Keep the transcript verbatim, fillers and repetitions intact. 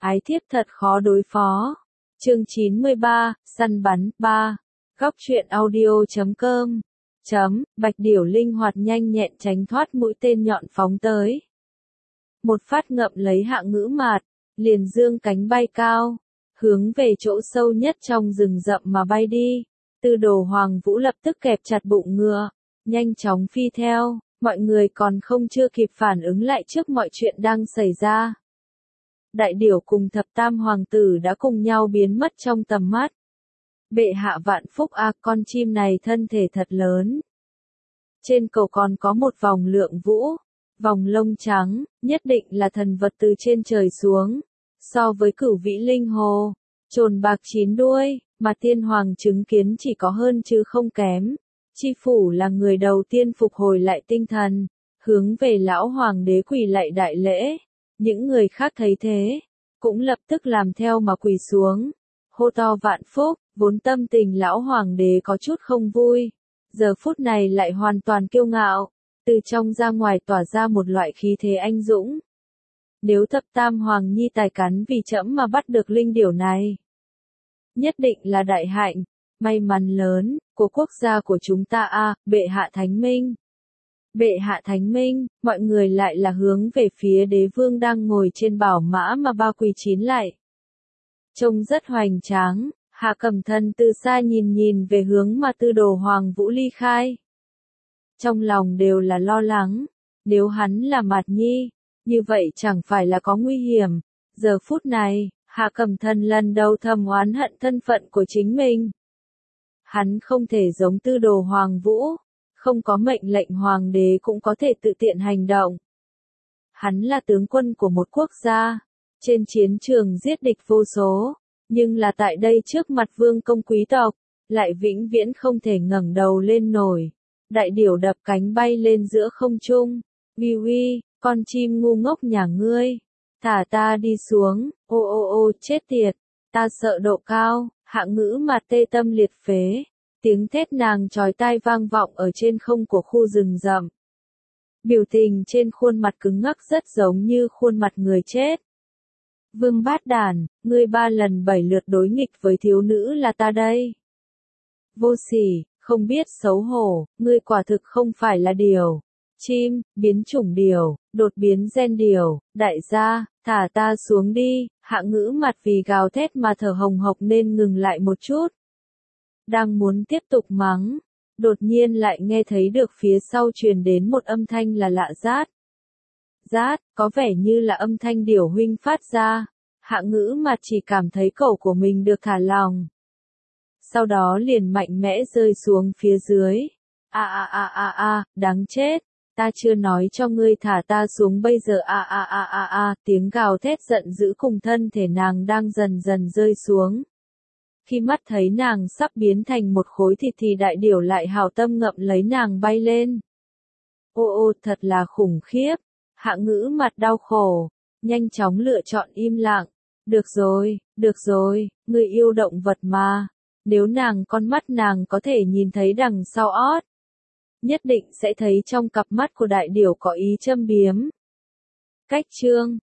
Ái thiếp thật khó đối phó. Chương chín mươi ba, săn bắn, ba. Góc truyện audio chấm com. Chấm, Bạch Điểu linh hoạt nhanh nhẹn tránh thoát mũi tên nhọn phóng tới. Một phát ngậm lấy Hạ Ngữ Mạt, liền dương cánh bay cao, hướng về chỗ sâu nhất trong rừng rậm mà bay đi. Tư Đồ Hoàng Vũ lập tức kẹp chặt bụng ngựa, nhanh chóng phi theo, mọi người còn không chưa kịp phản ứng lại trước mọi chuyện đang xảy ra. Đại Điểu cùng thập tam hoàng tử đã cùng nhau biến mất trong tầm mắt. Bệ hạ vạn phúc a, con chim này thân thể thật lớn. Trên cổ còn có một vòng lượng vũ, vòng lông trắng, nhất định là thần vật từ trên trời xuống. So với Cửu Vĩ Linh Hồ, trồn bạc chín đuôi, mà tiên hoàng chứng kiến chỉ có hơn chứ không kém. Chi phủ là người đầu tiên phục hồi lại tinh thần, hướng về lão hoàng đế quỳ lạy đại lễ. Những người khác thấy thế, cũng lập tức làm theo mà quỳ xuống, hô to vạn phúc. Vốn tâm tình lão hoàng đế có chút không vui, giờ phút này lại hoàn toàn kiêu ngạo, từ trong ra ngoài tỏa ra một loại khí thế anh dũng. Nếu thập tam hoàng nhi tài cắn vì trẫm mà bắt được linh điểu này, nhất định là đại hạnh, may mắn lớn của quốc gia của chúng ta a, à, bệ hạ thánh minh. Bệ hạ thánh minh, mọi người lại là hướng về phía đế vương đang ngồi trên bảo mã mà ba quỳ chín lại. Trông rất hoành tráng. Hạ Cẩm Thần từ xa nhìn nhìn về hướng mà Tư Đồ Hoàng Vũ ly khai. Trong lòng đều là lo lắng, nếu hắn là Mạt Nhi, như vậy chẳng phải là có nguy hiểm. Giờ phút này, Hạ Cẩm Thần lần đầu thầm oán hận thân phận của chính mình. Hắn không thể giống Tư Đồ Hoàng Vũ, không có mệnh lệnh hoàng đế cũng có thể tự tiện hành động. Hắn là tướng quân của một quốc gia, trên chiến trường giết địch vô số. Nhưng là tại đây trước mặt vương công quý tộc, lại vĩnh viễn không thể ngẩng đầu lên nổi. Đại Điểu đập cánh bay lên giữa không trung. Uy uy, con chim ngu ngốc nhà ngươi. Thả ta đi xuống, ô ô ô chết tiệt, ta sợ độ cao. Hạ Ngữ Mạt tê tâm liệt phế. Tiếng thét nàng chói tai vang vọng ở trên không của khu rừng rậm. Biểu tình trên khuôn mặt cứng ngắc rất giống như khuôn mặt người chết. Vương Bát Đản, ngươi ba lần bảy lượt đối nghịch với thiếu nữ là ta đây. Vô sỉ, không biết xấu hổ, ngươi quả thực không phải là điểu. Chim, biến chủng điểu, đột biến gen điểu, đại gia, thả ta xuống đi. Hạ Ngữ Mạt vì gào thét mà thở hồng hộc nên ngừng lại một chút. Đang muốn tiếp tục mắng, đột nhiên lại nghe thấy được phía sau truyền đến một âm thanh là lạ rát. Rát, có vẻ như là âm thanh điểu huynh phát ra. Hạ Ngữ Mạt chỉ cảm thấy cổ của mình được thả lỏng. Sau đó liền mạnh mẽ rơi xuống phía dưới. A a a a a, đáng chết. Ta chưa nói cho ngươi thả ta xuống bây giờ a a a a a, tiếng gào thét giận dữ cùng thân thể nàng đang dần dần rơi xuống. Khi mắt thấy nàng sắp biến thành một khối thịt thì đại điểu lại hào tâm ngậm lấy nàng bay lên. Ô ô, thật là khủng khiếp. Hạ Ngữ Mạt đau khổ, nhanh chóng lựa chọn im lặng. Được rồi, được rồi, người yêu động vật mà. Nếu nàng con mắt nàng có thể nhìn thấy đằng sau ót, nhất định sẽ thấy trong cặp mắt của đại điểu có ý châm biếm. Cách chương